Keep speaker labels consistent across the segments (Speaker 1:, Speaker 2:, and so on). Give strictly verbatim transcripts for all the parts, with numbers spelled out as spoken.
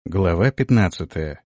Speaker 1: Глава пятнадцатая.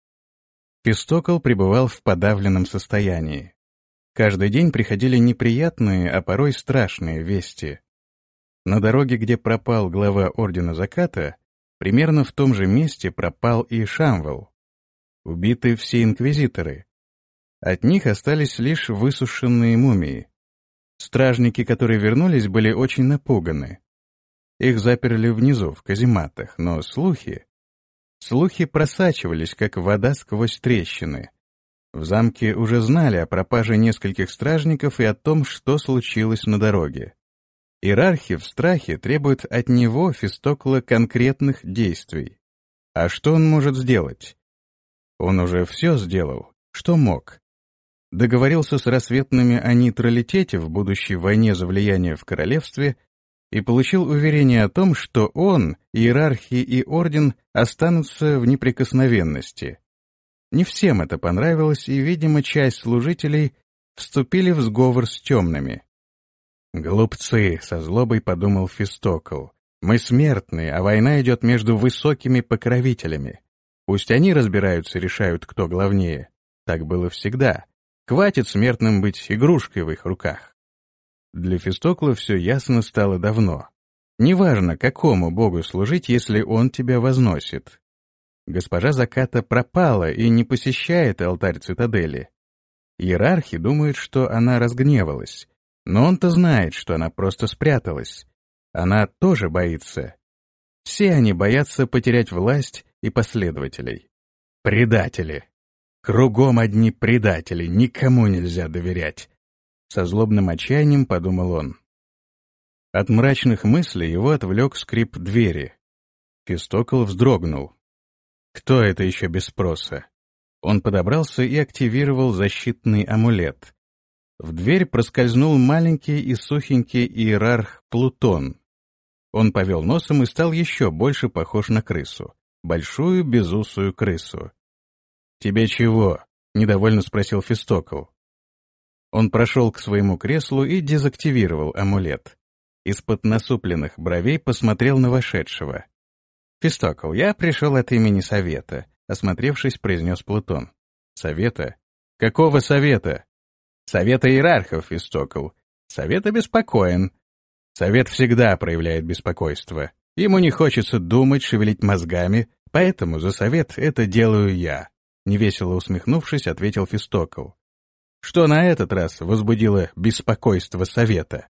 Speaker 1: Фестокл пребывал в подавленном состоянии. Каждый день приходили неприятные, а порой страшные вести. На дороге, где пропал глава Ордена Заката, примерно в том же месте пропал и Шамвел. Убиты все инквизиторы. От них остались лишь высушенные мумии. Стражники, которые вернулись, были очень напуганы. Их заперли внизу, в казематах, но слухи... Слухи просачивались, как вода сквозь трещины. В замке уже знали о пропаже нескольких стражников и о том, что случилось на дороге. Иерархи в страхе требуют от него, Фестокла, конкретных действий. А что он может сделать? Он уже все сделал, что мог. Договорился с рассветными о нейтралитете в будущей войне за влияние в королевстве и получил уверение о том, что он, иерархи и орден останутся в неприкосновенности. Не всем это понравилось, и, видимо, часть служителей вступили в сговор с темными. «Глупцы», — со злобой подумал Фестокл, — «мы смертные, а война идет между высокими покровителями. Пусть они разбираются и решают, кто главнее. Так было всегда. Хватит смертным быть игрушкой в их руках». Для Фестокла все ясно стало давно. Неважно, какому богу служить, если он тебя возносит. Госпожа Заката пропала и не посещает алтарь цитадели. Иерархи думают, что она разгневалась, но он-то знает, что она просто спряталась. Она тоже боится. Все они боятся потерять власть и последователей. Предатели. Кругом одни предатели, никому нельзя доверять. Со злобным отчаянием подумал он. От мрачных мыслей его отвлек скрип двери. Фестокл вздрогнул. Кто это еще без спроса? Он подобрался и активировал защитный амулет. В дверь проскользнул маленький и сухенький иерарх Плутон. Он повел носом и стал еще больше похож на крысу. Большую безусую крысу. «Тебе чего?» — недовольно спросил Фестокл. Он прошел к своему креслу и дезактивировал амулет. Из-под насупленных бровей посмотрел на вошедшего. «Фестокл, я пришел от имени Совета», — осмотревшись, произнес Плутон. «Совета? Какого совета?» «Совета иерархов, Фестокл. Совет обеспокоен. Совет всегда проявляет беспокойство. Ему не хочется думать, шевелить мозгами, поэтому за совет это делаю я», — невесело усмехнувшись, ответил Фестокл. «Что на этот раз возбудило беспокойство совета?»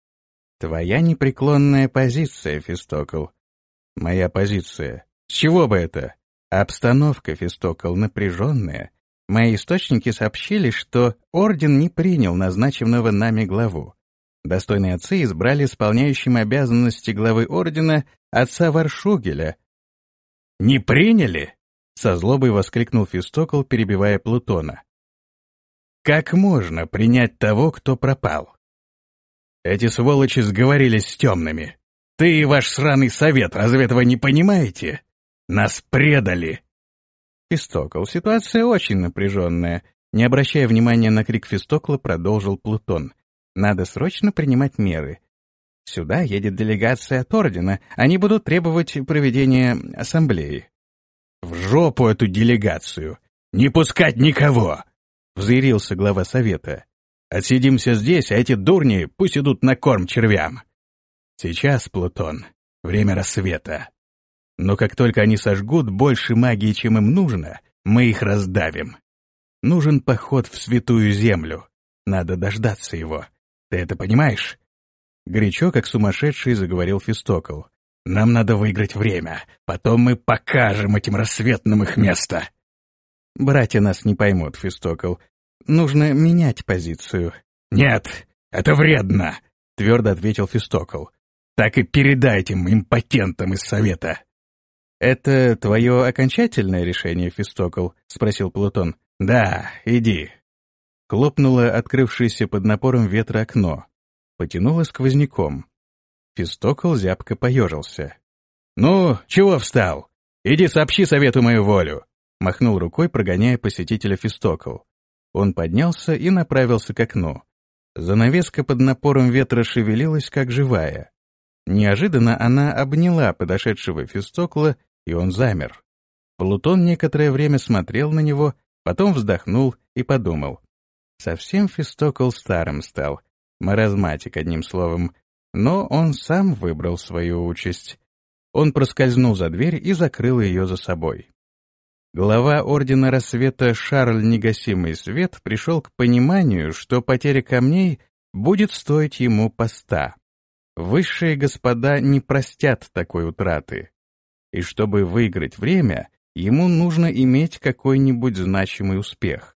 Speaker 1: «Твоя непреклонная позиция, Фестокл». «Моя позиция? С чего бы это?» «Обстановка, Фестокл, напряженная. Мои источники сообщили, что орден не принял назначенного нами главу. Достойные отцы избрали исполняющим обязанности главы ордена отца Варшугеля». «Не приняли?» — со злобой воскликнул Фестокл, перебивая Плутона. «Как можно принять того, кто пропал? Эти сволочи сговорились с темными. Ты и ваш сраный совет, разве этого не понимаете? Нас предали!» «Фестокл, ситуация очень напряженная», — не обращая внимания на крик Фестокла, продолжил Плутон. «Надо срочно принимать меры. Сюда едет делегация от Ордена, они будут требовать проведения ассамблеи». «В жопу эту делегацию! Не пускать никого!» — взъярился глава совета. «Отсидимся здесь, а эти дурни пусть идут на корм червям. Сейчас, Плутон, время рассвета. Но как только они сожгут больше магии, чем им нужно, мы их раздавим. Нужен поход в святую землю. Надо дождаться его. Ты это понимаешь?» Горячо, как сумасшедший, заговорил Фестокл. «Нам надо выиграть время. Потом мы покажем этим рассветным их место». «Братья нас не поймут, Фестокл. Нужно менять позицию». «Нет, это вредно», — твердо ответил Фестокл. «Так и передайте им импотентам из совета». «Это твое окончательное решение, Фестокл?» — спросил Плутон. «Да, иди». Хлопнуло открывшееся под напором ветра окно. Потянуло сквозняком. Фестокл зябко поежился. «Ну, чего встал? Иди сообщи совету мою волю!» Махнул рукой, прогоняя посетителя Фестокл. Он поднялся и направился к окну. Занавеска под напором ветра шевелилась, как живая. Неожиданно она обняла подошедшего Фестокла, и он замер. Плутон некоторое время смотрел на него, потом вздохнул и подумал. Совсем Фестокл старым стал, маразматик, одним словом, но он сам выбрал свою участь. Он проскользнул за дверь и закрыл ее за собой. Глава Ордена Рассвета Шарль Негасимый Свет пришел к пониманию, что потеря камней будет стоить ему поста. Высшие господа не простят такой утраты. И чтобы выиграть время, ему нужно иметь какой-нибудь значимый успех.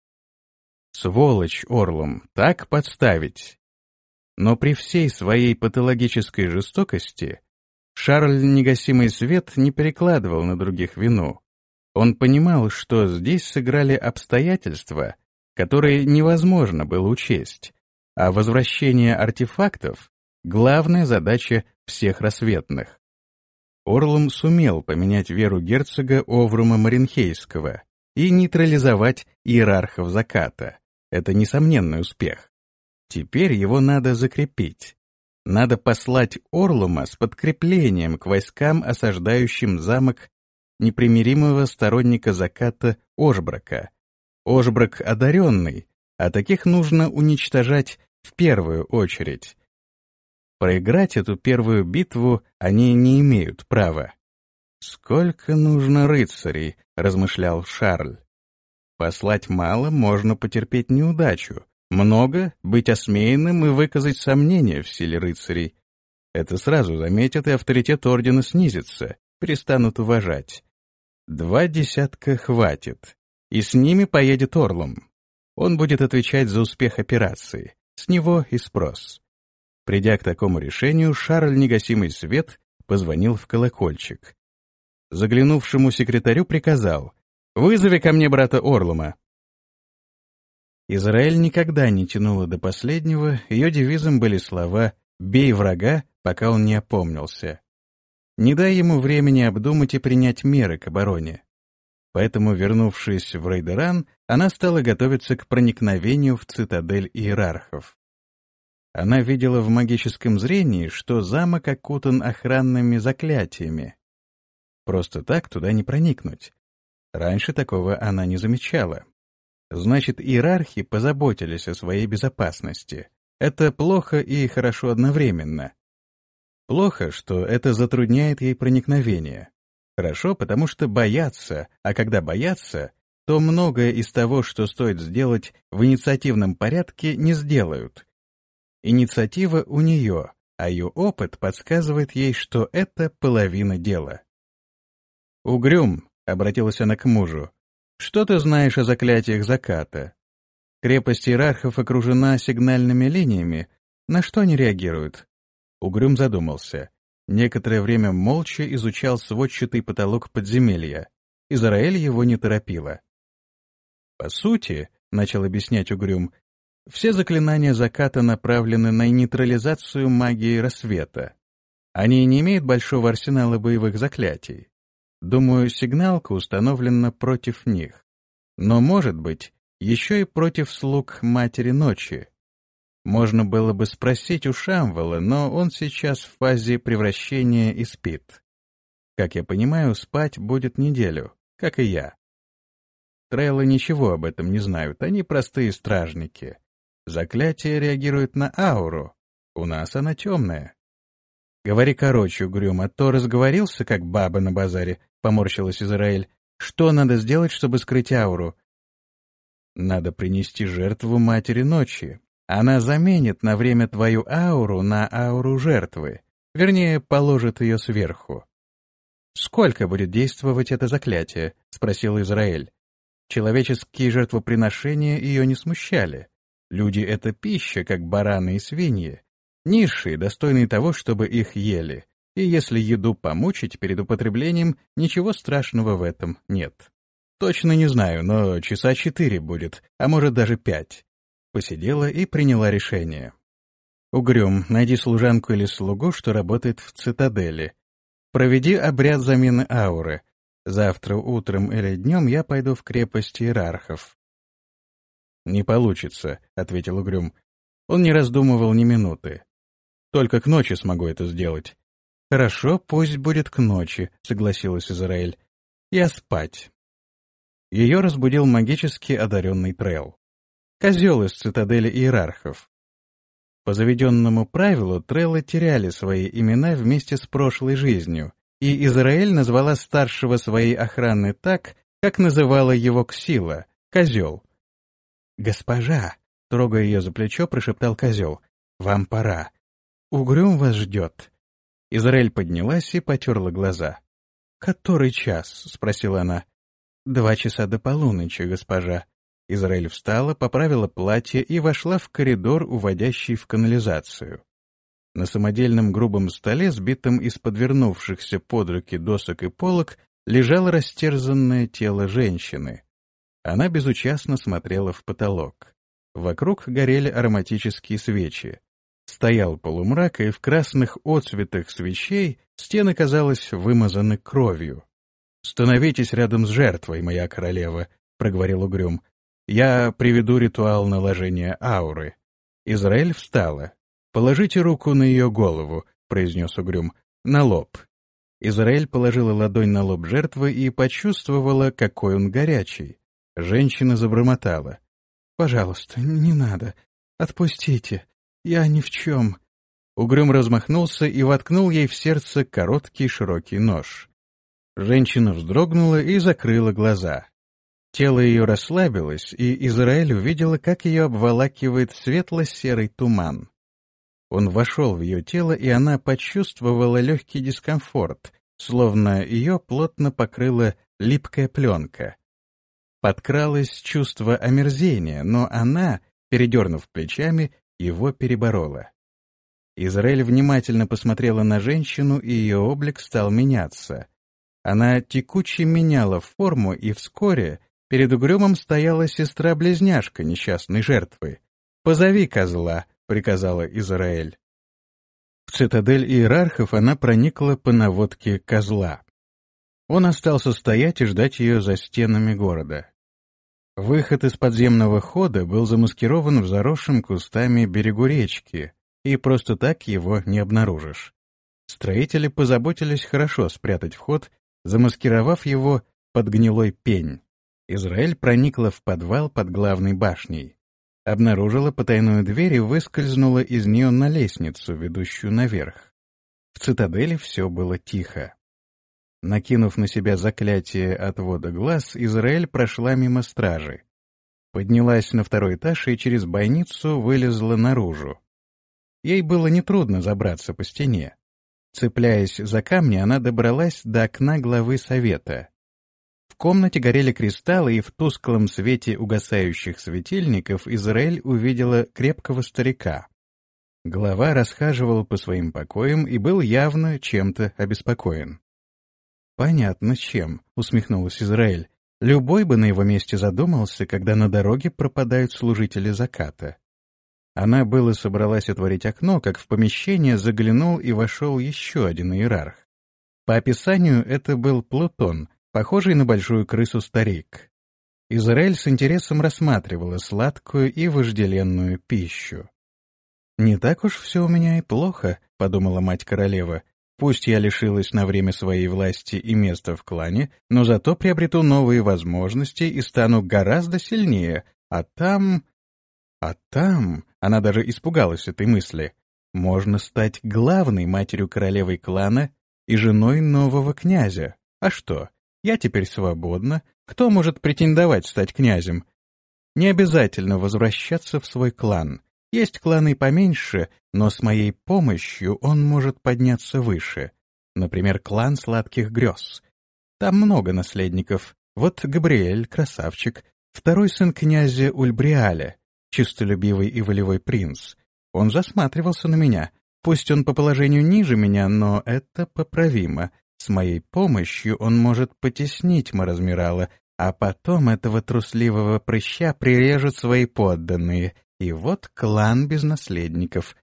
Speaker 1: Сволочь, Орлум, так подставить. Но при всей своей патологической жестокости Шарль Негасимый Свет не перекладывал на других вину. Он понимал, что здесь сыграли обстоятельства, которые невозможно было учесть, а возвращение артефактов — главная задача всех рассветных. Орлум сумел поменять веру герцога Оврума Маринхейского и нейтрализовать иерархов заката. Это несомненный успех. Теперь его надо закрепить. Надо послать Орлума с подкреплением к войскам, осаждающим замок непримиримого сторонника заката Ошбрака. Ошбрак одаренный, а таких нужно уничтожать в первую очередь. Проиграть эту первую битву они не имеют права. «Сколько нужно рыцарей?» — размышлял Шарль. «Послать мало, можно потерпеть неудачу. Много — быть осмеянным и выказать сомнения в силе рыцарей. Это сразу заметят, и авторитет ордена снизится, перестанут уважать. Два десятка хватит, и с ними поедет Орлум. Он будет отвечать за успех операции, с него и спрос». Придя к такому решению, Шарль Негасимый Свет позвонил в колокольчик. Заглянувшему секретарю приказал: «Вызови ко мне брата Орлума». Израиль никогда не тянула до последнего, ее девизом были слова «бей врага, пока он не опомнился». Не дай ему времени обдумать и принять меры к обороне. Поэтому, вернувшись в Рейдеран, она стала готовиться к проникновению в цитадель иерархов. Она видела в магическом зрении, что замок окутан охранными заклятиями. Просто так туда не проникнуть. Раньше такого она не замечала. Значит, иерархи позаботились о своей безопасности. Это плохо и хорошо одновременно. Плохо, что это затрудняет ей проникновение. Хорошо, потому что боятся, а когда боятся, то многое из того, что стоит сделать в инициативном порядке, не сделают. Инициатива у нее, а ее опыт подсказывает ей, что это половина дела. «Угрюм», — обратилась она к мужу, — «что ты знаешь о заклятиях заката? Крепость иерархов окружена сигнальными линиями. На что они реагируют?» Угрюм задумался. Некоторое время молча изучал сводчатый потолок подземелья. Израиль его не торопила. «По сути, — начал объяснять Угрюм, — все заклинания заката направлены на нейтрализацию магии рассвета. Они не имеют большого арсенала боевых заклятий. Думаю, сигналка установлена против них. Но, может быть, еще и против слуг Матери Ночи. Можно было бы спросить у Шамвала, но он сейчас в фазе превращения и спит. Как я понимаю, спать будет неделю, как и я. Трейлы ничего об этом не знают, они простые стражники. Заклятие реагирует на ауру, у нас она темная. Говори короче, Угрюм, а то разговорился, как баба на базаре, поморщилась Израиль. Что надо сделать, чтобы скрыть ауру? Надо принести жертву Матери Ночи. Она заменит на время твою ауру на ауру жертвы, вернее, положит ее сверху. «Сколько будет действовать это заклятие?» — спросил Израиль. Человеческие жертвоприношения ее не смущали. Люди — это пища, как бараны и свиньи. Низшие, достойные того, чтобы их ели. И если еду помучить перед употреблением, ничего страшного в этом нет. Точно не знаю, но часа четыре будет, а может даже пять. Посидела и приняла решение. Угрюм, найди служанку или слугу, что работает в цитадели. Проведи обряд замены ауры. Завтра утром или днем я пойду в крепость иерархов. «Не получится», — ответил Угрюм. Он не раздумывал ни минуты. «Только к ночи смогу это сделать». «Хорошо, пусть будет к ночи», — согласилась Израиль. Я спать». Ее разбудил магически одаренный Трел. Козел из цитадели иерархов. По заведенному правилу Треллы теряли свои имена вместе с прошлой жизнью, и Израиль назвала старшего своей охраны так, как называла его Ксила — козел. «Госпожа», — трогая ее за плечо, прошептал козел, — «вам пора. Угрюм вас ждет». Израиль поднялась и потерла глаза. «Который час?» — спросила она. «Два часа до полуночи, госпожа». Израиль встала, поправила платье и вошла в коридор, уводящий в канализацию. На самодельном грубом столе, сбитом из подвернувшихся под руки досок и полок, лежало растерзанное тело женщины. Она безучастно смотрела в потолок. Вокруг горели ароматические свечи. Стоял полумрак, и в красных отцветах свечей стены, казалось, вымазаны кровью. «Становитесь рядом с жертвой, моя королева», — проговорил Угрюм. «Я приведу ритуал наложения ауры». Израиль встала. «Положите руку на ее голову», — произнес Угрюм, — «на лоб». Израиль положила ладонь на лоб жертвы и почувствовала, какой он горячий. Женщина забормотала. «Пожалуйста, не надо. Отпустите. Я ни в чем». Угрюм размахнулся и воткнул ей в сердце короткий широкий нож. Женщина вздрогнула и закрыла глаза. Тело ее расслабилось, и Израиль увидела, как ее обволакивает светло-серый туман. Он вошел в ее тело, и она почувствовала легкий дискомфорт, словно ее плотно покрыла липкая пленка. Подкралось чувство омерзения, но она, передернув плечами, его переборола. Израиль внимательно посмотрела на женщину, и ее облик стал меняться. Она текуче меняла форму, и вскоре перед Угрюмом стояла сестра-близняшка несчастной жертвы. «Позови козла», — приказала Израиль. В цитадель иерархов она проникла по наводке козла. Он остался стоять и ждать ее за стенами города. Выход из подземного хода был замаскирован в заросшем кустами берегу речки, и просто так его не обнаружишь. Строители позаботились хорошо спрятать вход, замаскировав его под гнилой пень. Израиль проникла в подвал под главной башней. Обнаружила потайную дверь и выскользнула из нее на лестницу, ведущую наверх. В цитадели все было тихо. Накинув на себя заклятие отвода глаз, Израиль прошла мимо стражи. Поднялась на второй этаж и через бойницу вылезла наружу. Ей было нетрудно забраться по стене. Цепляясь за камни, она добралась до окна главы совета. В комнате горели кристаллы, и в тусклом свете угасающих светильников Израиль увидела крепкого старика. Глава расхаживал по своим покоям и был явно чем-то обеспокоен. «Понятно, чем», — усмехнулась Израиль. «Любой бы на его месте задумался, когда на дороге пропадают служители заката». Она было собралась отворить окно, как в помещение заглянул и вошел еще один иерарх. По описанию это был Плутон, похожий на большую крысу старик. Израиль с интересом рассматривала сладкую и вожделенную пищу. «Не так уж все у меня и плохо», — подумала мать-королева. «Пусть я лишилась на время своей власти и места в клане, но зато приобрету новые возможности и стану гораздо сильнее, а там... А там...» — она даже испугалась этой мысли. «Можно стать главной матерью-королевой клана и женой нового князя. А что? Я теперь свободна. Кто может претендовать стать князем? Не обязательно возвращаться в свой клан. Есть кланы поменьше, но с моей помощью он может подняться выше. Например, клан сладких грез. Там много наследников. Вот Габриэль, красавчик, второй сын князя Ульбриаля, чистолюбивый и волевой принц. Он засматривался на меня. Пусть он по положению ниже меня, но это поправимо. С моей помощью он может потеснить Маразмирала, а потом этого трусливого прыща прирежут свои подданные. И вот клан без наследников.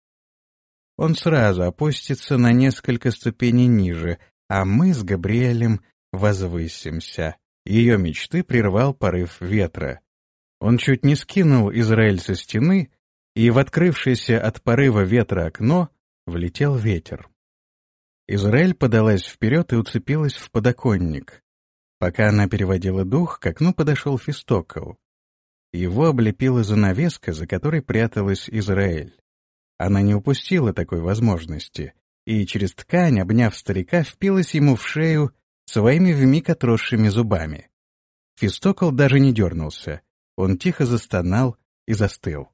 Speaker 1: Он сразу опустится на несколько ступеней ниже, а мы с Габриэлем возвысимся. Ее мечты прервал порыв ветра. Он чуть не скинул Израиль со стены, и в открывшееся от порыва ветра окно влетел ветер. Израиль подалась вперед и уцепилась в подоконник. Пока она переводила дух, к окну подошел Фистокл. Его облепила занавеска, за которой пряталась Израэль. Она не упустила такой возможности, и через ткань, обняв старика, впилась ему в шею своими вмиг отросшими зубами. Фистокл даже не дернулся, он тихо застонал и застыл.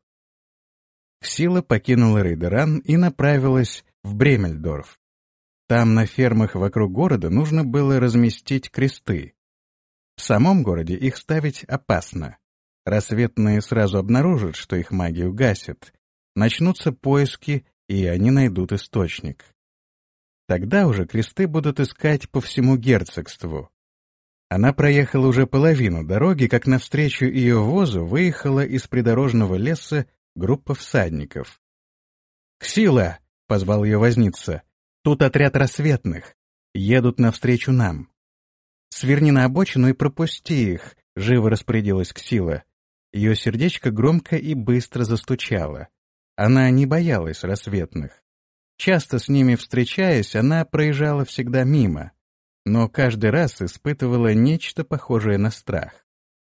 Speaker 1: Ксила покинула Рейдеран и направилась в Бремельдорф. Там, на фермах вокруг города, нужно было разместить кресты. В самом городе их ставить опасно. Рассветные сразу обнаружат, что их магию гасят. Начнутся поиски, и они найдут источник. Тогда уже кресты будут искать по всему герцогству. Она проехала уже половину дороги, как навстречу ее возу выехала из придорожного леса группа всадников. «Ксила!» — позвал ее возница. «Тут отряд рассветных. Едут навстречу нам». «Сверни на обочину и пропусти их», — живо распорядилась Ксила. Ее сердечко громко и быстро застучало. Она не боялась рассветных. Часто с ними встречаясь, она проезжала всегда мимо, но каждый раз испытывала нечто похожее на страх.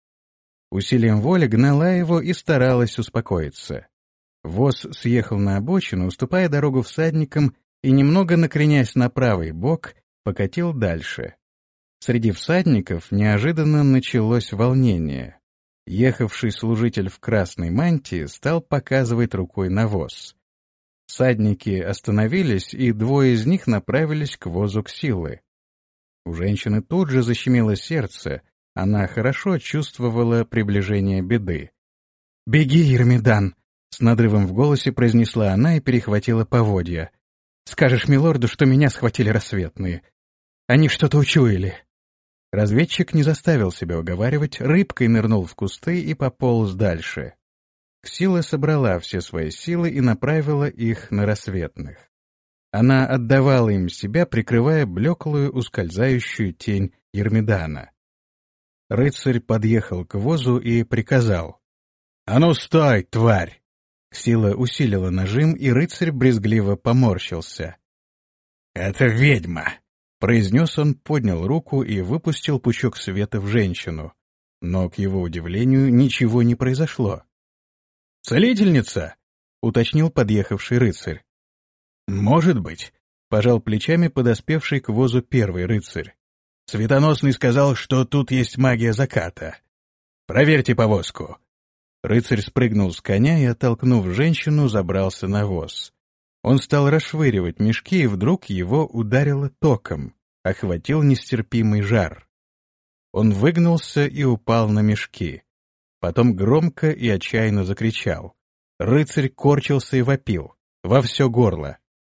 Speaker 1: Усилием воли гнала его и старалась успокоиться. Воз съехал на обочину, уступая дорогу всадникам, и, немного накренясь на правый бок, покатил дальше. Среди всадников неожиданно началось волнение. Ехавший служитель в красной мантии стал показывать рукой на воз. Всадники остановились, и двое из них направились к возу Ксилы. У женщины тут же защемило сердце, она хорошо чувствовала приближение беды. «Беги, Ермидан!» — с надрывом в голосе произнесла она и перехватила поводья. «Скажешь милорду, что меня схватили рассветные. Они что-то учуяли». Разведчик не заставил себя уговаривать, рыбкой нырнул в кусты и пополз дальше. Ксила собрала все свои силы и направила их на рассветных. Она отдавала им себя, прикрывая блеклую, ускользающую тень Ермидана. Рыцарь подъехал к возу и приказал: «А ну стой, тварь!» Ксила усилила нажим, и рыцарь брезгливо поморщился. «Это ведьма!» — произнес он, поднял руку и выпустил пучок света в женщину. Но, к его удивлению, ничего не произошло. «Целительница?» — уточнил подъехавший рыцарь. «Может быть», — пожал плечами подоспевший к возу первый рыцарь. «Светоносный сказал, что тут есть магия заката. Проверьте повозку». Рыцарь спрыгнул с коня и, оттолкнув женщину, забрался на воз. Он стал расшвыривать мешки, и вдруг его ударило током, охватил нестерпимый жар. Он выгнулся и упал на мешки. Потом громко и отчаянно закричал. Рыцарь корчился и вопил во все горло.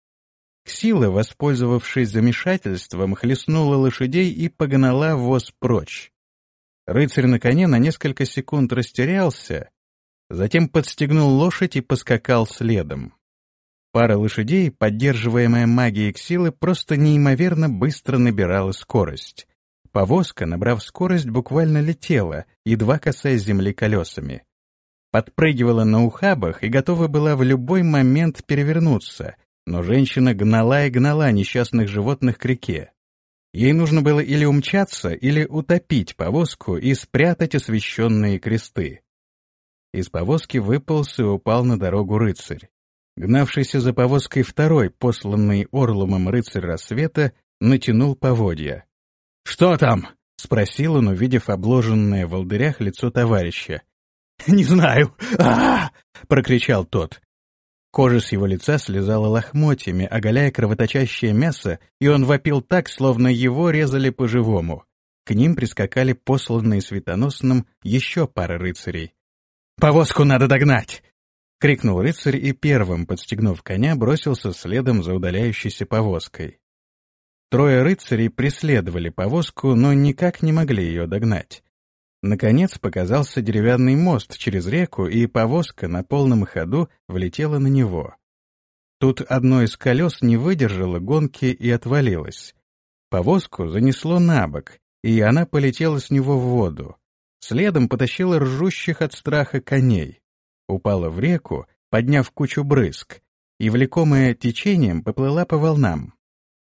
Speaker 1: Ксила, воспользовавшись замешательством, хлестнула лошадей и погнала воз прочь. Рыцарь на коне на несколько секунд растерялся, затем подстегнул лошадь и поскакал следом. Пара лошадей, поддерживаемая магией Ксилы, просто неимоверно быстро набирала скорость. Повозка, набрав скорость, буквально летела, едва касаясь земли колесами. Подпрыгивала на ухабах и готова была в любой момент перевернуться, но женщина гнала и гнала несчастных животных к реке. Ей нужно было или умчаться, или утопить повозку и спрятать освещенные кресты. Из повозки выполз и упал на дорогу рыцарь. Гнавшийся за повозкой второй, посланный Орлумом рыцарь рассвета, натянул поводья. «Что там?» — спросил он, увидев обложенное в волдырях лицо товарища. «Не знаю! а прокричал тот. Кожа с его лица слезала лохмотьями, оголяя кровоточащее мясо, и он вопил так, словно его резали по-живому. К ним прискакали посланные светоносным еще пара рыцарей. «Повозку надо догнать!» — крикнул рыцарь и первым, подстегнув коня, бросился следом за удаляющейся повозкой. Трое рыцарей преследовали повозку, но никак не могли ее догнать. Наконец показался деревянный мост через реку, и повозка на полном ходу влетела на него. Тут одно из колес не выдержало гонки и отвалилось. Повозку занесло на бок, и она полетела с него в воду. Следом потащила ржущих от страха коней. Упала в реку, подняв кучу брызг, и, влекомая течением, поплыла по волнам.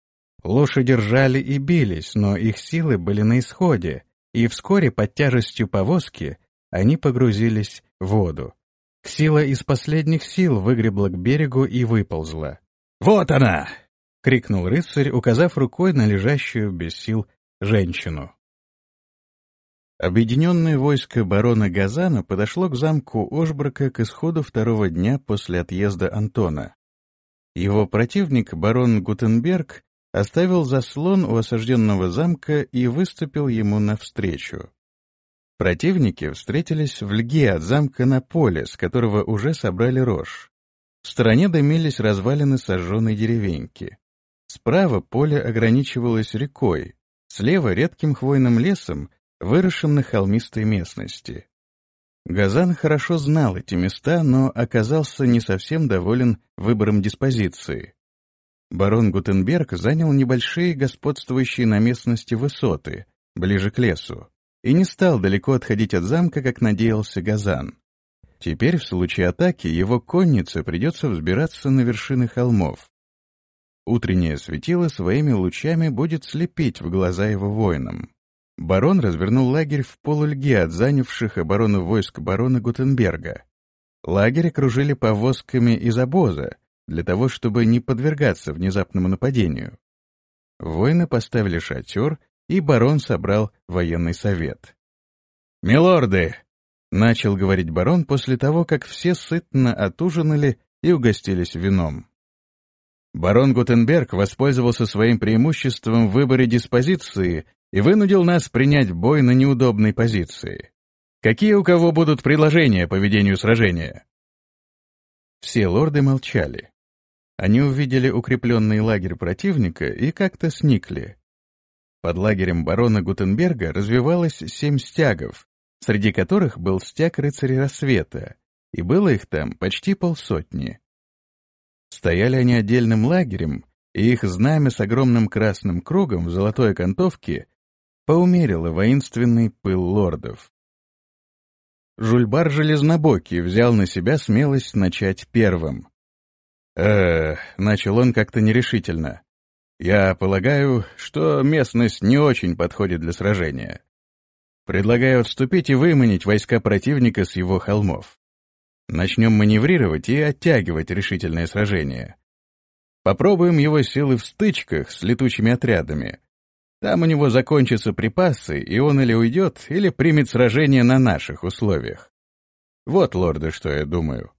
Speaker 1: Лошади ржали и бились, но их силы были на исходе, и вскоре под тяжестью повозки они погрузились в воду. Ксила из последних сил выгребла к берегу и выползла. «Вот она!» — крикнул рыцарь, указав рукой на лежащую без сил женщину. Объединенное войско барона Газана подошло к замку Ошброка к исходу второго дня после отъезда Антона. Его противник, барон Гутенберг, оставил заслон у осажденного замка и выступил ему навстречу. Противники встретились в льге от замка на поле, с которого уже собрали рожь. В стороне дымились развалины сожженной деревеньки. Справа поле ограничивалось рекой, слева — редким хвойным лесом, выросшим на холмистой местности. Газан хорошо знал эти места, но оказался не совсем доволен выбором диспозиции. Барон Гутенберг занял небольшие господствующие на местности высоты, ближе к лесу, и не стал далеко отходить от замка, как надеялся Газан. Теперь, в случае атаки, его коннице придется взбираться на вершины холмов. Утреннее светило своими лучами будет слепить в глаза его воинам. Барон развернул лагерь в полульге от занявших оборону войск барона Гутенберга. Лагерь окружили повозками из обоза, для того, чтобы не подвергаться внезапному нападению. Воины поставили шатер, и барон собрал военный совет. «Милорды!» — начал говорить барон после того, как все сытно отужинали и угостились вином. «Барон Гутенберг воспользовался своим преимуществом в выборе диспозиции и вынудил нас принять бой на неудобной позиции. Какие у кого будут предложения по ведению сражения?» Все лорды молчали. Они увидели укрепленный лагерь противника и как-то сникли. Под лагерем барона Гутенберга развивалось семь стягов, среди которых был стяг рыцарей рассвета, и было их там почти полсотни. Стояли они отдельным лагерем, и их знамя с огромным красным кругом в золотой окантовке поумерило воинственный пыл лордов. Жульбар Железнобокий взял на себя смелость начать первым. э начал он как-то нерешительно. «Я полагаю, что местность не очень подходит для сражения. Предлагаю отступить и выманить войска противника с его холмов. Начнем маневрировать и оттягивать решительное сражение. Попробуем его силы в стычках с летучими отрядами. Там у него закончатся припасы, и он или уйдет, или примет сражение на наших условиях. Вот, лорды, что я думаю».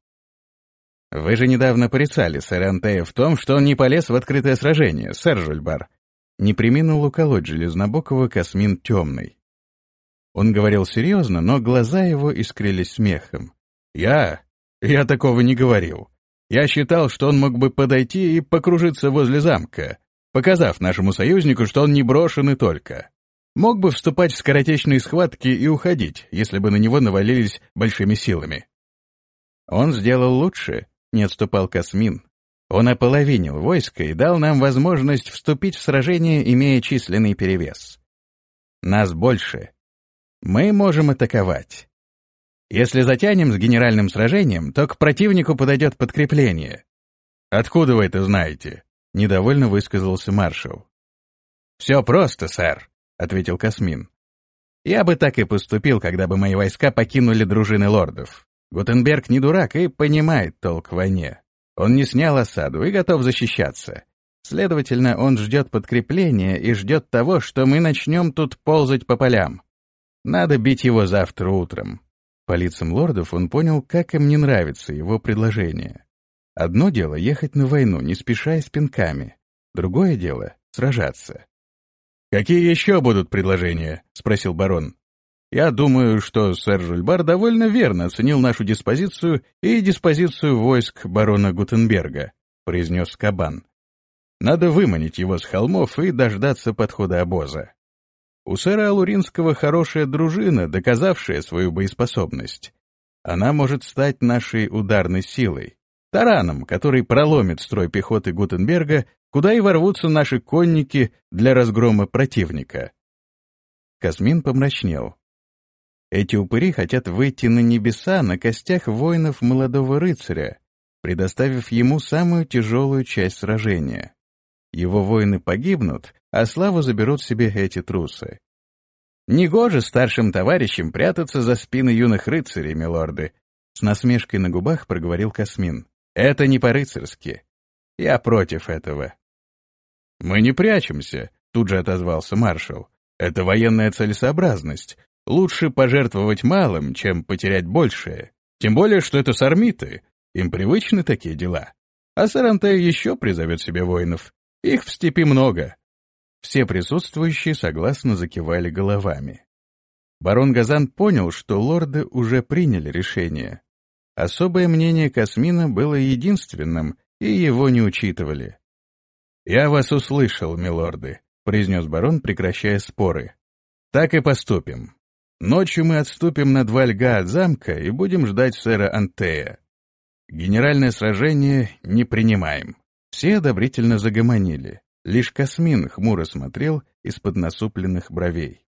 Speaker 1: «Вы же недавно порицали сэра Антея в том, что он не полез в открытое сражение, сэр Жульбар». Не преминул уколоть Железнобокого Касмин Темный. Он говорил серьезно, но глаза его искрились смехом. «Я? Я такого не говорил. Я считал, что он мог бы подойти и покружиться возле замка, показав нашему союзнику, что он не брошен и только. Мог бы вступать в скоротечные схватки и уходить, если бы на него навалились большими силами». «Он сделал лучше», — не отступал Касмин. «Он ополовинил войско и дал нам возможность вступить в сражение, имея численный перевес. Нас больше. Мы можем атаковать. Если затянем с генеральным сражением, то к противнику подойдет подкрепление». «Откуда вы это знаете?» — недовольно высказался маршал. «Все просто, сэр», — ответил Касмин. «Я бы так и поступил, когда бы мои войска покинули дружины лордов. Гутенберг не дурак и понимает толк в войне. Он не снял осаду и готов защищаться. Следовательно, он ждет подкрепления и ждет того, что мы начнем тут ползать по полям. Надо бить его завтра утром». По лицам лордов он понял, как им не нравится его предложение. Одно дело — ехать на войну, не спеша и с пинками. Другое дело — сражаться. «Какие еще будут предложения?» — спросил барон. «Я думаю, что сэр Жульбар довольно верно оценил нашу диспозицию и диспозицию войск барона Гутенберга», — произнес Кабан. «Надо выманить его с холмов и дождаться подхода обоза. У сэра Алуринского хорошая дружина, доказавшая свою боеспособность. Она может стать нашей ударной силой, тараном, который проломит строй пехоты Гутенберга, куда и ворвутся наши конники для разгрома противника». Касмин помрачнел. Эти упыри хотят выйти на небеса на костях воинов молодого рыцаря, предоставив ему самую тяжелую часть сражения. Его воины погибнут, а славу заберут себе эти трусы. «Негоже старшим товарищам прятаться за спины юных рыцарей, милорды», — с насмешкой на губах проговорил Касмин. «Это не по-рыцарски. Я против этого». «Мы не прячемся», — тут же отозвался маршал. «Это военная целесообразность. Лучше пожертвовать малым, чем потерять большее. Тем более, что это сармиты. Им привычны такие дела. А Сарантей еще призовет себе воинов. Их в степи много». Все присутствующие согласно закивали головами. Барон Газан понял, что лорды уже приняли решение. Особое мнение Касмина было единственным, и его не учитывали. «Я вас услышал, милорды», — произнес барон, прекращая споры. «Так и поступим. Ночью мы отступим на два льга от замка и будем ждать сэра Антея. Генеральное сражение не принимаем». Все одобрительно загомонили. Лишь Касмин хмуро смотрел из-под насупленных бровей.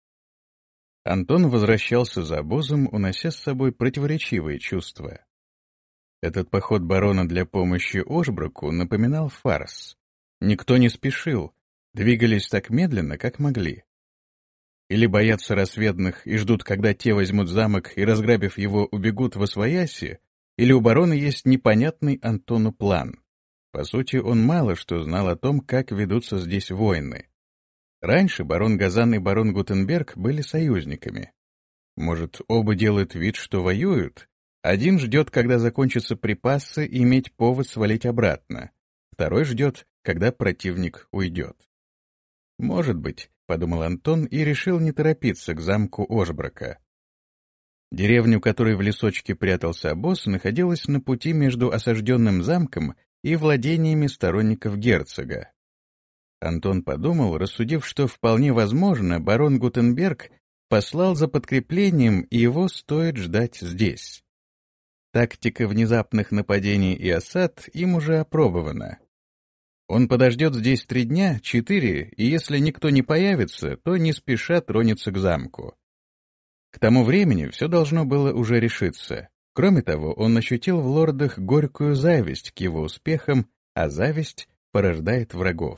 Speaker 1: Антон возвращался за обозом, унося с собой противоречивые чувства. Этот поход барона для помощи Ошброку напоминал фарс. Никто не спешил, двигались так медленно, как могли. Или боятся рассветных и ждут, когда те возьмут замок и, разграбив его, убегут восвояси, или у барона есть непонятный Антону план. По сути, он мало что знал о том, как ведутся здесь войны. Раньше барон Газан и барон Гутенберг были союзниками. Может, оба делают вид, что воюют? Один ждет, когда закончатся припасы, и иметь повод свалить обратно. Второй ждет, когда противник уйдет. «Может быть», — подумал Антон и решил не торопиться к замку Ошброка. Деревня, у которой в лесочке прятался обоз, находилась на пути между осажденным замком и владениями сторонников герцога. Антон подумал, рассудив, что вполне возможно, барон Гутенберг послал за подкреплением, и его стоит ждать здесь. Тактика внезапных нападений и осад им уже опробована. Он подождет здесь три дня, четыре, и если никто не появится, то не спеша тронется к замку. К тому времени все должно было уже решиться. Кроме того, он ощутил в лордах горькую зависть к его успехам, а зависть порождает врагов.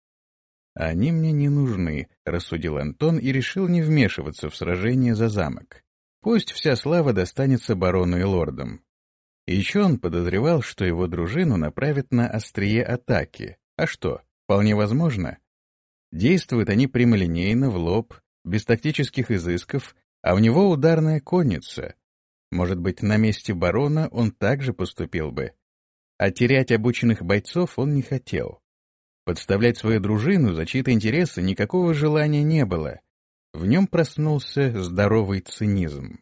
Speaker 1: «Они мне не нужны», — рассудил Антон и решил не вмешиваться в сражение за замок. Пусть вся слава достанется барону и лордам. И еще он подозревал, что его дружину направят на острие атаки. А что, вполне возможно. Действуют они прямолинейно, в лоб, без тактических изысков, а у него ударная конница. Может быть, на месте барона он также поступил бы. А терять обученных бойцов он не хотел. Подставлять свою дружину за чьи-то интересы никакого желания не было. В нем проснулся здоровый цинизм.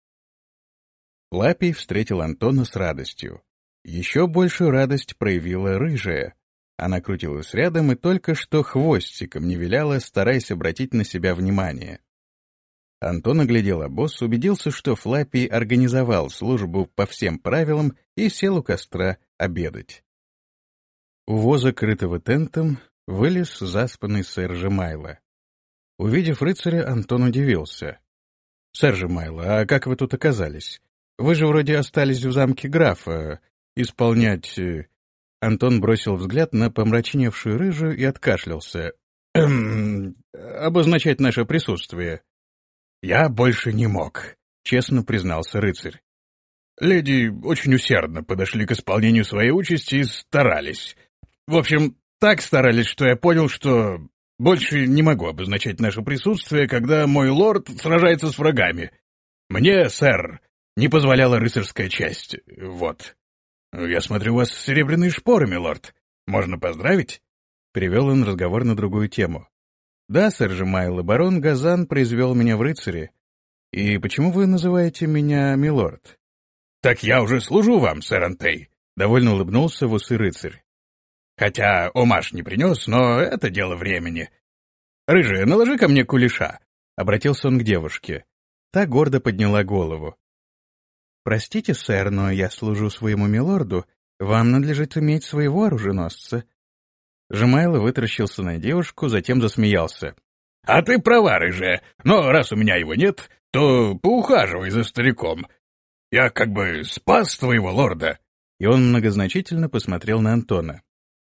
Speaker 1: Лапий встретил Антона с радостью. Еще большую радость проявила рыжая. Она крутилась рядом и только что хвостиком не виляла, стараясь обратить на себя внимание. Антон оглядел обоз, убедился, что Флаппий организовал службу по всем правилам и сел у костра обедать. У воза, крытого тентом, вылез заспанный сэр Жемайло. Увидев рыцаря, Антон удивился. «Сэр Жемайло, а как вы тут оказались? Вы же вроде остались в замке графа исполнять...» Антон бросил взгляд на помрачневшую рыжую и откашлялся. «Эм... обозначать наше присутствие». «Я больше не мог», — честно признался рыцарь. «Леди очень усердно подошли к исполнению своей участи и старались. В общем, так старались, что я понял, что больше не могу обозначать наше присутствие, когда мой лорд сражается с врагами. Мне, сэр, не позволяла рыцарская честь. Вот. Я смотрю, у вас серебряные шпоры, милорд. Можно поздравить?» Перевел он разговор на другую тему. «Да, сэр Жемайло, барон Газан произвел меня в рыцаре. И почему вы называете меня милорд?» «Так я уже служу вам, сэр Антей», — довольно улыбнулся в усы рыцарь. «Хотя омаш не принес, но это дело времени. Рыжая, наложи ко мне кулеша», — обратился он к девушке. Та гордо подняла голову. «Простите, сэр, но я служу своему милорду. Вам надлежит иметь своего оруженосца». Жемайло вытаращился на девушку, затем засмеялся. «А ты права, рыжая, но раз у меня его нет, то поухаживай за стариком. Я как бы спас твоего лорда». И он многозначительно посмотрел на Антона.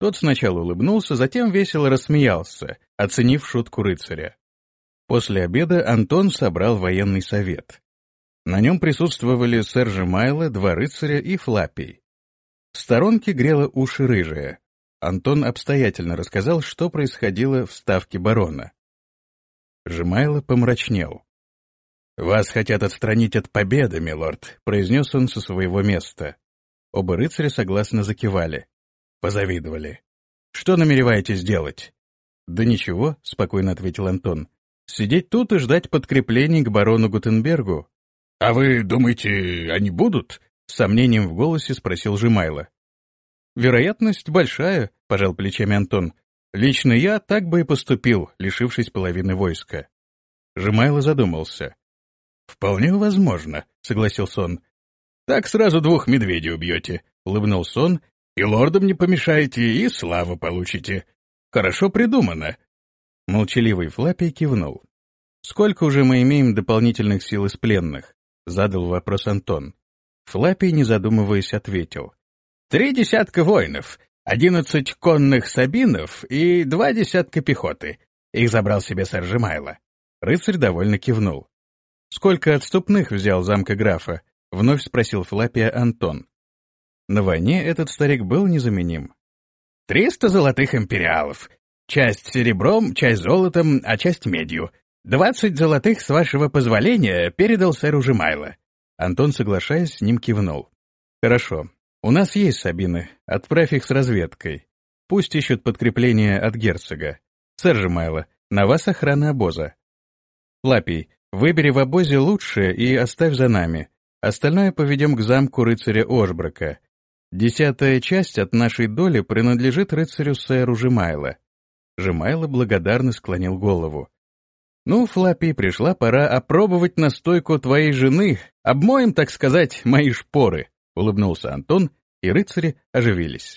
Speaker 1: Тот сначала улыбнулся, затем весело рассмеялся, оценив шутку рыцаря. После обеда Антон собрал военный совет. На нем присутствовали сэр Жемайло, два рыцаря и Флаппий. В сторонке грела уши рыжая. Антон обстоятельно рассказал, что происходило в ставке барона. Жемайло помрачнел. «Вас хотят отстранить от победы, милорд», — произнес он со своего места. Оба рыцаря согласно закивали. Позавидовали. «Что намереваетесь делать?» «Да ничего», — спокойно ответил Антон. «Сидеть тут и ждать подкреплений к барону Гутенбергу». «А вы думаете, они будут?» — с сомнением в голосе спросил Жемайло. «Вероятность большая», — пожал плечами Антон. «Лично я так бы и поступил, лишившись половины войска». Жемайло задумался. «Вполне возможно», — согласился он. «Так сразу двух медведей убьете», — улыбнулся он. «И лордам не помешаете, и славу получите. Хорошо придумано». Молчаливый Флаппий кивнул. «Сколько уже мы имеем дополнительных сил из пленных?» — задал вопрос Антон. Флаппий, не задумываясь, ответил. «Три десятка воинов, одиннадцать конных сабинов и два десятка пехоты. Их забрал себе сэр Жемайло». Рыцарь довольно кивнул. «Сколько отступных взял замка графа?» — вновь спросил Флаппия Антон. На войне этот старик был незаменим. «Триста золотых империалов. Часть серебром, часть золотом, а часть медью. Двадцать золотых, с вашего позволения, передал сэру Жемайло». Антон, соглашаясь, с ним кивнул. «Хорошо. У нас есть сабины. Отправь их с разведкой. Пусть ищут подкрепление от герцога. Сэр Жемайло, на вас охрана обоза. Флаппий, выбери в обозе лучшее и оставь за нами. Остальное поведем к замку рыцаря Ошброка. Десятая часть от нашей доли принадлежит рыцарю сэру Жемайло». Жемайло благодарно склонил голову. «Ну, Флаппий, пришла пора опробовать настойку твоей жены. Обмоем, так сказать, мои шпоры», — улыбнулся Антон, и рыцари оживились.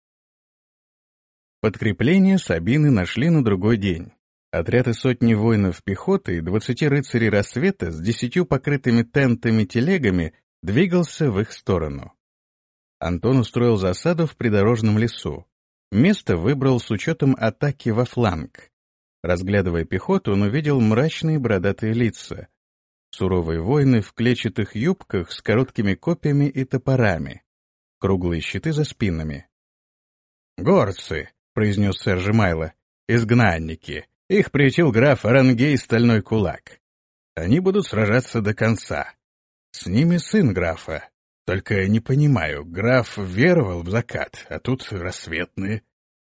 Speaker 1: Подкрепление Сабины нашли на другой день. Отряд из сотни воинов пехоты и двадцати рыцарей рассвета с десятью покрытыми тентами телегами двигался в их сторону. Антон устроил засаду в придорожном лесу. Место выбрал с учетом атаки во фланг. Разглядывая пехоту, он увидел мрачные бородатые лица. Суровые воины в клетчатых юбках с короткими копьями и топорами. Круглые щиты за спинами. «Горцы», — произнес сэр Жемайло, — «изгнанники. Их приютил граф Арангей Стальной Кулак. Они будут сражаться до конца. С ними сын графа. Только не понимаю, граф веровал в закат, а тут рассветные».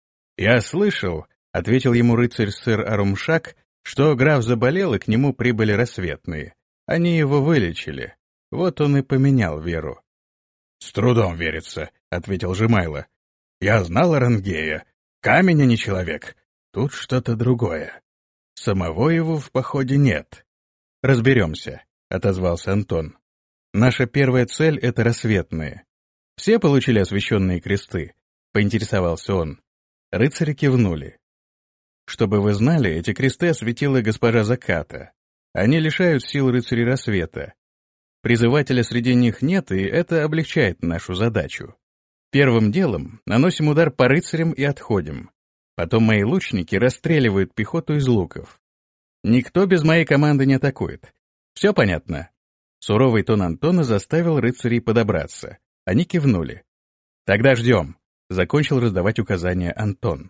Speaker 1: «Я слышал», — ответил ему рыцарь сэр Арумшак, что граф заболел, и к нему прибыли рассветные. Они его вылечили. Вот он и поменял веру. «С трудом верится», — ответил Жемайло. «Я знал Арангея. Камень, а не человек. Тут что-то другое. Самого его в походе нет». «Разберемся», — отозвался Антон. «Наша первая цель — это рассветные. Все получили освященные кресты?» — поинтересовался он. Рыцари кивнули. «Чтобы вы знали, эти кресты осветила госпожа Заката. Они лишают сил рыцарей рассвета. Призывателя среди них нет, и это облегчает нашу задачу. Первым делом наносим удар по рыцарям и отходим. Потом мои лучники расстреливают пехоту из луков. Никто без моей команды не атакует. Все понятно?» Суровый тон Антона заставил рыцарей подобраться. Они кивнули. «Тогда ждем», — закончил раздавать указания Антон.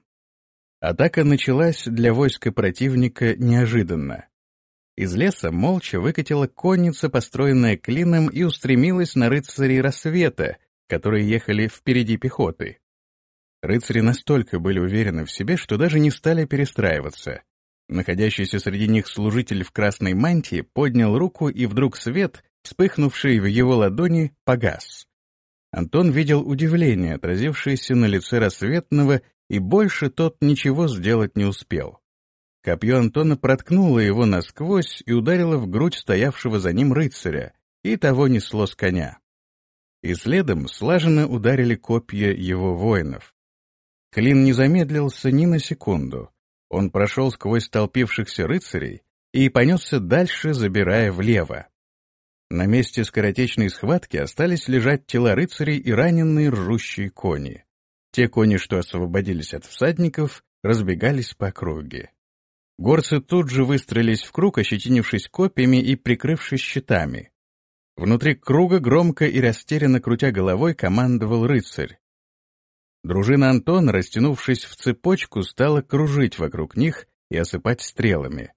Speaker 1: Атака началась для войска противника неожиданно. Из леса молча выкатила конница, построенная клином, и устремилась на рыцарей рассвета, которые ехали впереди пехоты. Рыцари настолько были уверены в себе, что даже не стали перестраиваться. Находящийся среди них служитель в красной мантии поднял руку, и вдруг свет, вспыхнувший в его ладони, погас. Антон видел удивление, отразившееся на лице рассветного, и больше тот ничего сделать не успел. Копье Антона проткнуло его насквозь и ударило в грудь стоявшего за ним рыцаря, и того несло с коня. И следом слаженно ударили копья его воинов. Клин не замедлился ни на секунду. Он прошел сквозь толпившихся рыцарей и понесся дальше, забирая влево. На месте скоротечной схватки остались лежать тела рыцарей и раненые ржущие кони. Те кони, что освободились от всадников, разбегались по округе. Горцы тут же выстроились в круг, ощетинившись копьями и прикрывшись щитами. Внутри круга, громко и растерянно крутя головой, командовал рыцарь. Дружина Антона, растянувшись в цепочку, стала кружить вокруг них и осыпать стрелами.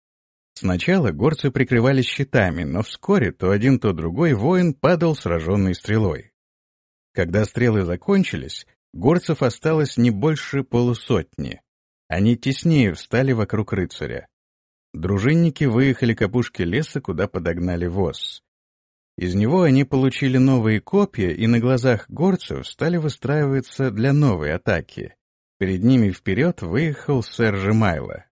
Speaker 1: Сначала горцы прикрывались щитами, но вскоре то один, то другой воин падал сраженный стрелой. Когда стрелы закончились, горцев осталось не больше полусотни. Они теснее встали вокруг рыцаря. Дружинники выехали к опушке леса, куда подогнали воз. Из него они получили новые копья и на глазах горцев стали выстраиваться для новой атаки. Перед ними вперед выехал сэр Жемайло.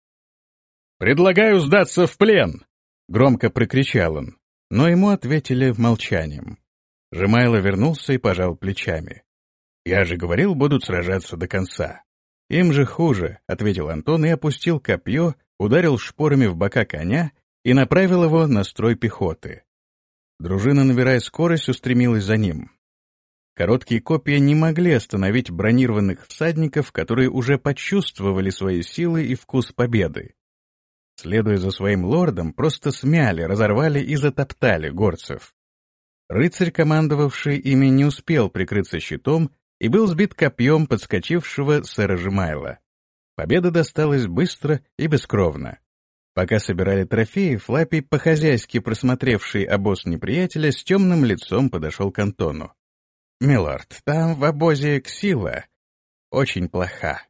Speaker 1: «Предлагаю сдаться в плен!» — громко прокричал он, но ему ответили молчанием. Жемайло вернулся и пожал плечами. «Я же говорил, будут сражаться до конца». «Им же хуже», — ответил Антон и опустил копье, ударил шпорами в бока коня и направил его на строй пехоты. Дружина, набирая скорость, устремилась за ним. Короткие копья не могли остановить бронированных всадников, которые уже почувствовали свои силы и вкус победы. Следуя за своим лордом, просто смяли, разорвали и затоптали горцев. Рыцарь, командовавший ими, не успел прикрыться щитом и был сбит копьем подскочившего сэра Жемайла. Победа досталась быстро и бескровно. Пока собирали трофеи, Флаппий, по-хозяйски просмотревший обоз неприятеля, с темным лицом подошел к Антону. «Милорд, там в обозе Ксила очень плоха».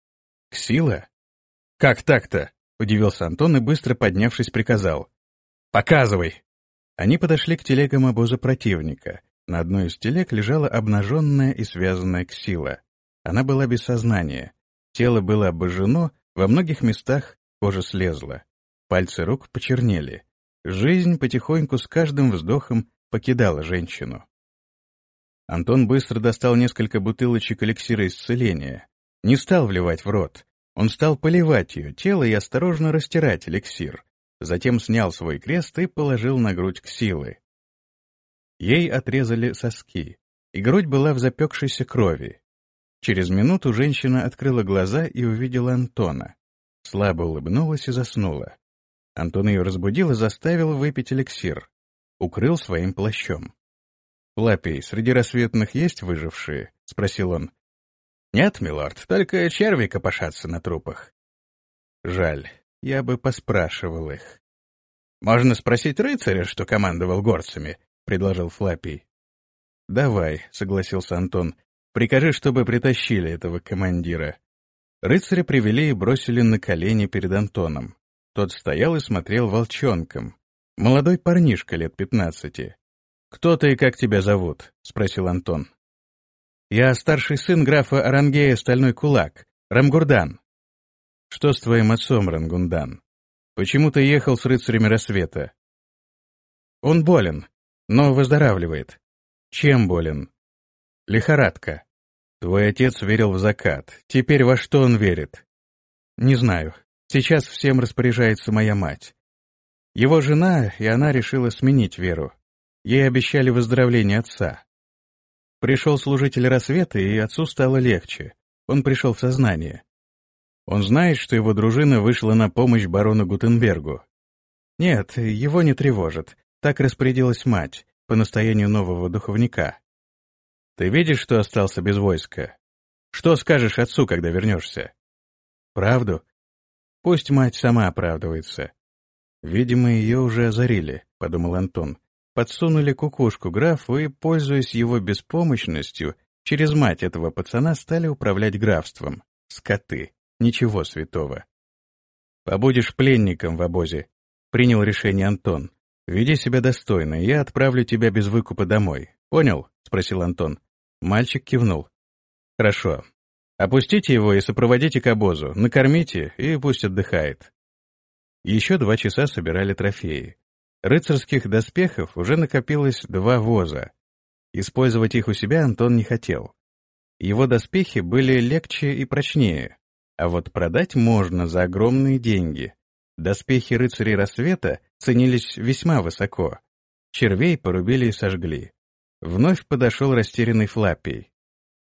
Speaker 1: «Ксила? Как так-то?» — удивился Антон и, быстро поднявшись, приказал. «Показывай!» Они подошли к телегам обоза противника. На одной из телег лежала обнаженная и связанная Ксила. Она была без сознания. Тело было обожжено, во многих местах кожа слезла. Пальцы рук почернели. Жизнь потихоньку с каждым вздохом покидала женщину. Антон быстро достал несколько бутылочек эликсира исцеления. Не стал вливать в рот. Он стал поливать ее тело и осторожно растирать эликсир. Затем снял свой крест и положил на грудь Ксилы. Ей отрезали соски, и грудь была в запекшейся крови. Через минуту женщина открыла глаза и увидела Антона. Слабо улыбнулась и заснула. Антон ее разбудил и заставил выпить эликсир. Укрыл своим плащом. «Флаппий, среди рассветных есть выжившие?» — спросил он. «Нет, милорд, только черви копошатся на трупах». «Жаль, я бы поспрашивал их». «Можно спросить рыцаря, что командовал горцами», — предложил Флаппий. «Давай», — согласился Антон, — «прикажи, чтобы притащили этого командира». Рыцаря привели и бросили на колени перед Антоном. Тот стоял и смотрел волчонком. Молодой парнишка лет пятнадцати. «Кто ты и как тебя зовут?» — спросил Антон. «Я старший сын графа Арангея Стальной Кулак, Рамгурдан». «Что с твоим отцом, Рангундан? Почему ты ехал с рыцарями рассвета?» «Он болен, но выздоравливает». «Чем болен?» «Лихорадка». «Твой отец верил в закат. Теперь во что он верит?» «Не знаю. Сейчас всем распоряжается моя мать. Его жена, и она решила сменить веру. Ей обещали выздоровление отца. Пришел служитель рассвета, и отцу стало легче. Он пришел в сознание. Он знает, что его дружина вышла на помощь барону Гутенбергу. Нет, его не тревожит. Так распорядилась мать, по настоянию нового духовника. Ты видишь, что остался без войска? Что скажешь отцу, когда вернешься? Правду? Пусть мать сама оправдывается. Видимо, ее уже озарили, — подумал Антон. Подсунули кукушку графу и, пользуясь его беспомощностью, через мать этого пацана стали управлять графством. Скоты. Ничего святого. «Побудешь пленником в обозе», — принял решение Антон. «Веди себя достойно, я отправлю тебя без выкупа домой. Понял?» — спросил Антон. Мальчик кивнул. «Хорошо. Опустите его и сопроводите к обозу, накормите и пусть отдыхает». Еще два часа собирали трофеи. Рыцарских доспехов уже накопилось два воза. Использовать их у себя Антон не хотел. Его доспехи были легче и прочнее, а вот продать можно за огромные деньги. Доспехи рыцарей рассвета ценились весьма высоко. Червей порубили и сожгли. Вновь подошел растерянный Флаппий.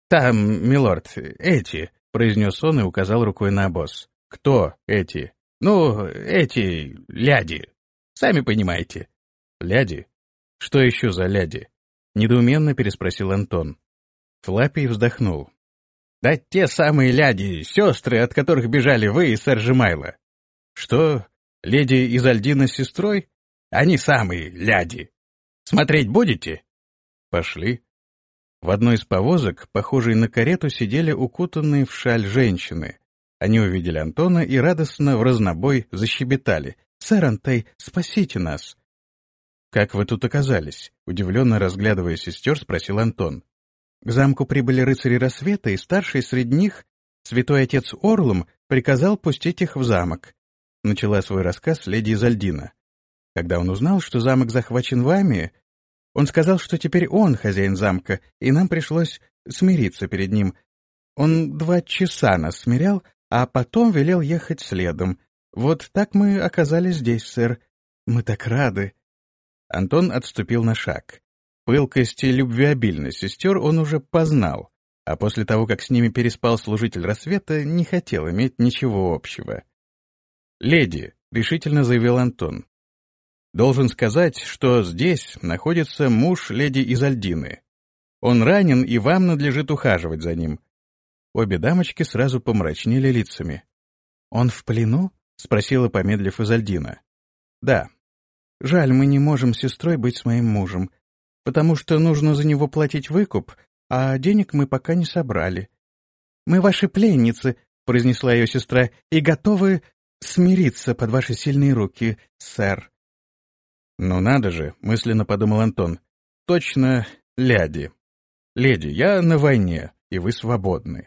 Speaker 1: «Там, милорд, эти», — произнес он и указал рукой на обоз. «Кто эти?» «Ну, эти ляди. Сами понимаете». «Ляди? Что еще за ляди?» — недоуменно переспросил Антон. Флаппий вздохнул. «Да те самые ляди, сестры, от которых бежали вы и сэр Жемайло». «Что, леди Изальдина с сестрой?» «Они самые ляди. Смотреть будете?» «Пошли». В одной из повозок, похожей на карету, сидели укутанные в шаль женщины. Они увидели Антона и радостно вразнобой защебетали. «Сэр Антей, спасите нас!» «Как вы тут оказались?» — удивленно разглядывая сестер, спросил Антон. К замку прибыли рыцари рассвета, и старший среди них, святой отец Орлум, приказал пустить их в замок. Начала свой рассказ леди Изальдина. Когда он узнал, что замок захвачен вами, он сказал, что теперь он хозяин замка, и нам пришлось смириться перед ним. Он два часа нас смирял, а потом велел ехать следом. Вот так мы оказались здесь, сэр. Мы так рады. Антон отступил на шаг. Пылкость и любвеобильность сестер он уже познал, а после того, как с ними переспал служитель рассвета, не хотел иметь ничего общего. «Леди», — решительно заявил Антон, — «должен сказать, что здесь находится муж леди Изальдины. Он ранен, и вам надлежит ухаживать за ним». Обе дамочки сразу помрачнели лицами. «Он в плену?» — спросила, помедлив, Изальдина. «Да. Жаль, мы не можем с сестрой быть с моим мужем, потому что нужно за него платить выкуп, а денег мы пока не собрали. Мы ваши пленницы», — произнесла ее сестра, — «и готовы смириться под ваши сильные руки, сэр». «Ну надо же», — мысленно подумал Антон, — «точно ляди. Леди, я на войне, и вы свободны.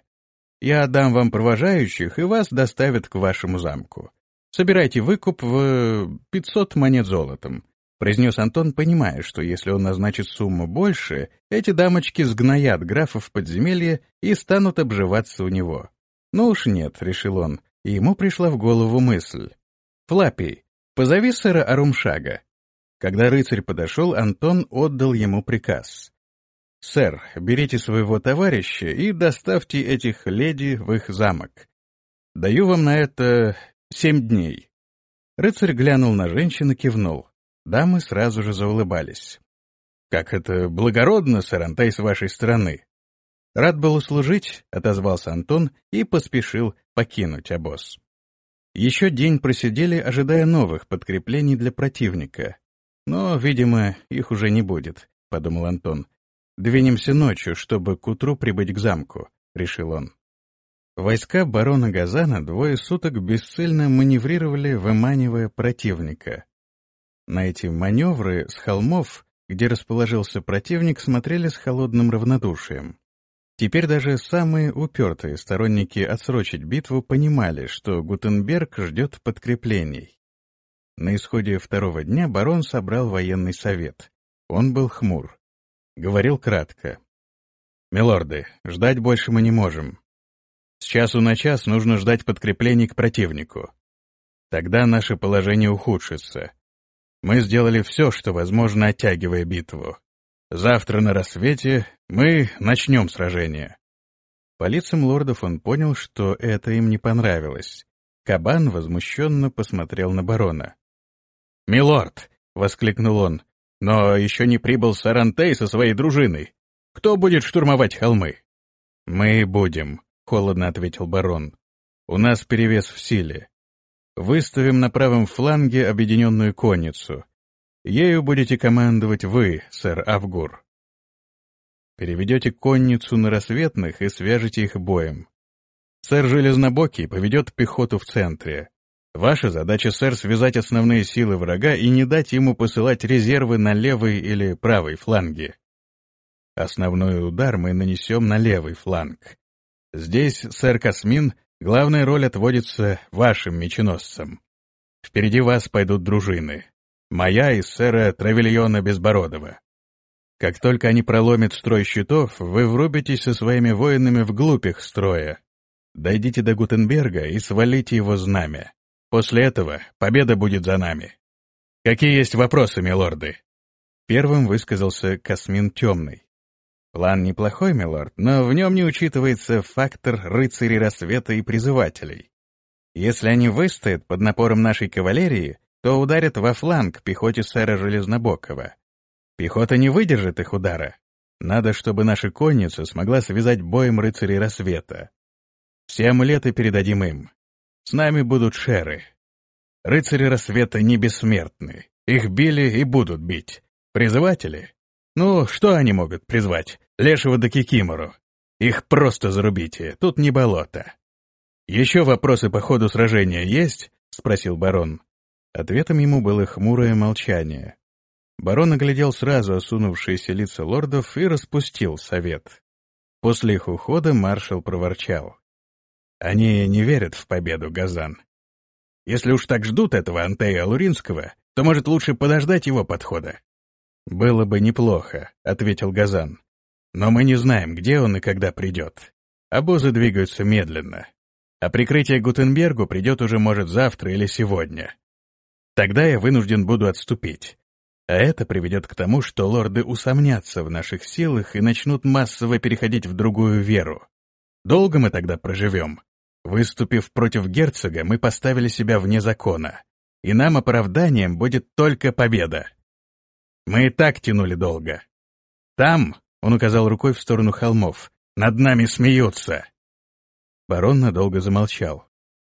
Speaker 1: Я отдам вам провожающих, и вас доставят к вашему замку. Собирайте выкуп в пятьсот монет золотом», — произнес Антон, понимая, что если он назначит сумму больше, эти дамочки сгноят графа в подземелье и станут обживаться у него. «Ну уж нет», — решил он, и ему пришла в голову мысль. «Флаппий, позови сэра Арумшага». Когда рыцарь подошел, Антон отдал ему приказ. «Сэр, берите своего товарища и доставьте этих леди в их замок. Даю вам на это семь дней». Рыцарь глянул на женщин и кивнул. Дамы сразу же заулыбались. «Как это благородно, сэр Антей, с вашей стороны!» «Рад был услужить», — отозвался Антон и поспешил покинуть обоз. Еще день просидели, ожидая новых подкреплений для противника. «Но, видимо, их уже не будет», — подумал Антон. «Двинемся ночью, чтобы к утру прибыть к замку», — решил он. Войска барона Газана двое суток бесцельно маневрировали, выманивая противника. На эти маневры с холмов, где расположился противник, смотрели с холодным равнодушием. Теперь даже самые упертые сторонники отсрочить битву понимали, что Гутенберг ждет подкреплений. На исходе второго дня барон собрал военный совет. Он был хмур. Говорил кратко. «Милорды, ждать больше мы не можем. С часу на час нужно ждать подкреплений к противнику. Тогда наше положение ухудшится. Мы сделали все, что возможно, оттягивая битву. Завтра на рассвете мы начнем сражение». По лицам лордов он понял, что это им не понравилось. Кабан возмущенно посмотрел на барона. «Милорд!» — воскликнул он. «Но еще не прибыл сэр Антей со своей дружиной. Кто будет штурмовать холмы?» «Мы будем», — холодно ответил барон. «У нас перевес в силе. Выставим на правом фланге объединенную конницу. Ею будете командовать вы, сэр Авгур. Переведете конницу на рассветных и свяжете их боем. Сэр Железнобокий поведет пехоту в центре. Ваша задача, сэр, связать основные силы врага и не дать ему посылать резервы на левый или правый фланги. Основной удар мы нанесем на левый фланг. Здесь, сэр Касмин, главная роль отводится вашим меченосцам. Впереди вас пойдут дружины. Моя и сэра Травильона Безбородова. Как только они проломят строй щитов, вы врубитесь со своими воинами вглубь их строя. Дойдите до Гутенберга и свалите его знамя. После этого победа будет за нами. Какие есть вопросы, милорды?» Первым высказался Касмин Темный. План неплохой, милорд, но в нем не учитывается фактор рыцарей рассвета и призывателей. Если они выстоят под напором нашей кавалерии, то ударят во фланг пехоте сэра Железнобокова. Пехота не выдержит их удара. Надо, чтобы наша конница смогла связать боем рыцарей рассвета. Все амулеты передадим им. С нами будут шеры. Рыцари рассвета не бессмертны. Их били и будут бить. Призыватели? Ну, что они могут призвать? Лешего да Кикимору. Их просто зарубите, тут не болото. «Еще вопросы по ходу сражения есть?» — спросил барон. Ответом ему было хмурое молчание. Барон оглядел сразу осунувшиеся лица лордов и распустил совет. После их ухода маршал проворчал. «Они не верят в победу, Газан. Если уж так ждут этого Антея Луринского, то, может, лучше подождать его подхода?» «Было бы неплохо», — ответил Газан. «Но мы не знаем, где он и когда придет. Обозы двигаются медленно. А прикрытие Гутенбергу придет уже, может, завтра или сегодня. Тогда я вынужден буду отступить. А это приведет к тому, что лорды усомнятся в наших силах и начнут массово переходить в другую веру. Долго мы тогда проживем? Выступив против герцога, мы поставили себя вне закона. И нам оправданием будет только победа. Мы и так тянули долго. Там, — он указал рукой в сторону холмов, — над нами смеются». Барон надолго замолчал.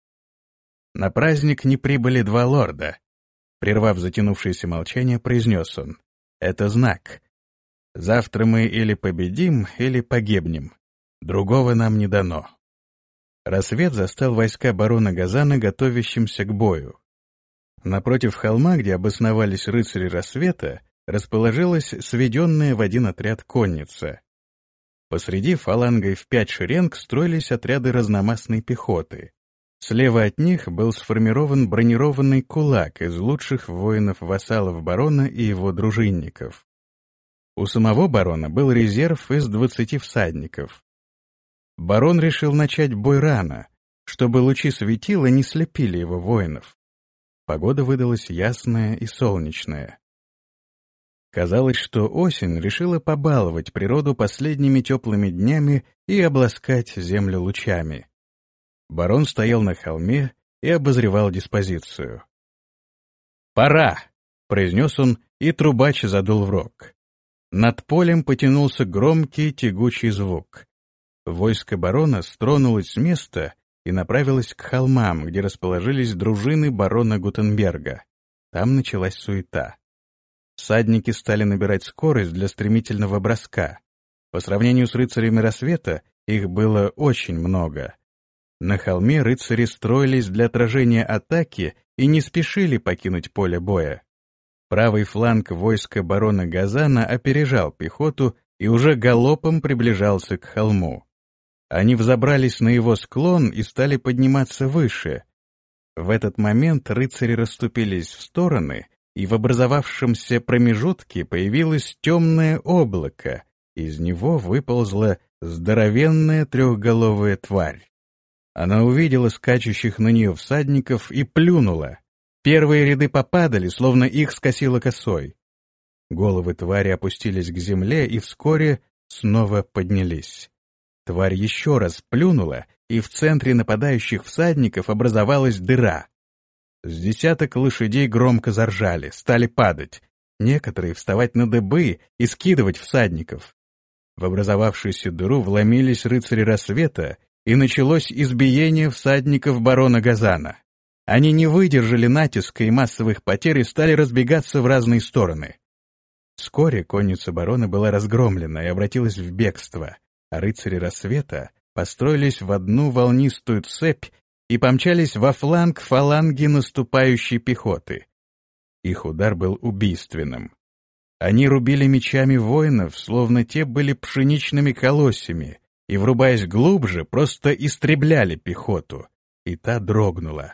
Speaker 1: На праздник не прибыли два лорда. Прервав затянувшееся молчание, произнес он. «Это знак. Завтра мы или победим, или погибнем. Другого нам не дано». Рассвет застал войска барона Газана готовящимся к бою. Напротив холма, где обосновались рыцари рассвета, расположилась сведенная в один отряд конница. Посреди фалангой в пять шеренг строились отряды разномастной пехоты. Слева от них был сформирован бронированный кулак из лучших воинов-вассалов барона и его дружинников. У самого барона был резерв из двадцати всадников. Барон решил начать бой рано, чтобы лучи светила не слепили его воинов. Погода выдалась ясная и солнечная. Казалось, что осень решила побаловать природу последними теплыми днями и обласкать землю лучами. Барон стоял на холме и обозревал диспозицию. «Пора!» — произнес он, и трубач задул в рог. Над полем потянулся громкий тягучий звук. Войско барона стронулось с места и направилось к холмам, где расположились дружины барона Гутенберга. Там началась суета. Всадники стали набирать скорость для стремительного броска. По сравнению с рыцарями рассвета, их было очень много. На холме рыцари строились для отражения атаки и не спешили покинуть поле боя. Правый фланг войска барона Газана опережал пехоту и уже галопом приближался к холму. Они взобрались на его склон и стали подниматься выше. В этот момент рыцари расступились в стороны, и в образовавшемся промежутке появилось темное облако, из него выползла здоровенная трехголовая тварь. Она увидела скачущих на нее всадников и плюнула. Первые ряды попадали, словно их скосило косой. Головы твари опустились к земле и вскоре снова поднялись. Тварь еще раз плюнула, и в центре нападающих всадников образовалась дыра. С десяток лошадей громко заржали, стали падать, некоторые вставать на дыбы и скидывать всадников. В образовавшуюся дыру вломились рыцари рассвета, и началось избиение всадников барона Газана. Они не выдержали натиска и массовых потерь и стали разбегаться в разные стороны. Вскоре конница барона была разгромлена и обратилась в бегство, а рыцари рассвета построились в одну волнистую цепь и помчались во фланг фаланги наступающей пехоты. Их удар был убийственным. Они рубили мечами воинов, словно те были пшеничными колосьями, и, врубаясь глубже, просто истребляли пехоту, и та дрогнула.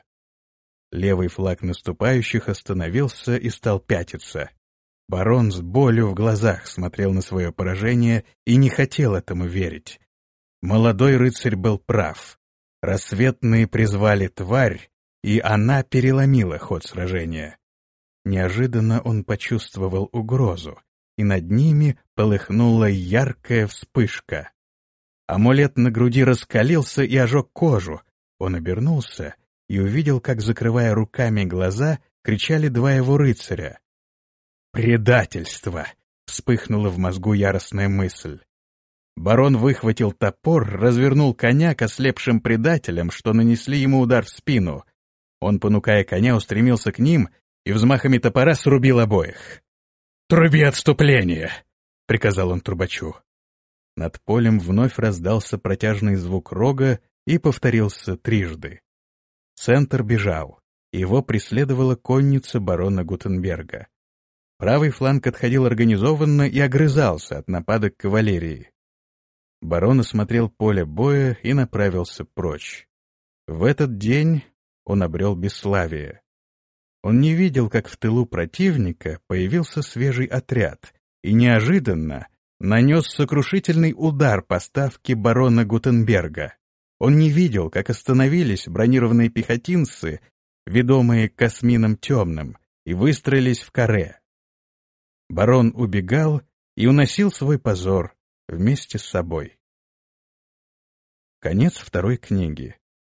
Speaker 1: Левый флаг наступающих остановился и стал пятиться. Барон с болью в глазах смотрел на свое поражение и не хотел этому верить. Молодой рыцарь был прав. Рассветные призвали тварь, и она переломила ход сражения. Неожиданно он почувствовал угрозу, и над ними полыхнула яркая вспышка. Амулет на груди раскалился и ожег кожу. Он обернулся и увидел, как, закрывая руками глаза, кричали два его рыцаря. «Предательство!» — вспыхнула в мозгу яростная мысль. Барон выхватил топор, развернул коня к ослепшим предателям, что нанесли ему удар в спину. Он, понукая коня, устремился к ним и взмахами топора срубил обоих. «Труби отступление!» — приказал он трубачу. Над полем вновь раздался протяжный звук рога и повторился трижды. Центр бежал, его преследовала конница барона Гутенберга. Правый фланг отходил организованно и огрызался от нападок кавалерии. Барон осмотрел поле боя и направился прочь. В этот день он обрел бесславие. Он не видел, как в тылу противника появился свежий отряд, и неожиданно нанес сокрушительный удар по ставке барона Гутенберга. Он не видел, как остановились бронированные пехотинцы, ведомые Касмином Темным, и выстроились в каре. Барон убегал и уносил свой позор вместе с собой. Конец второй книги.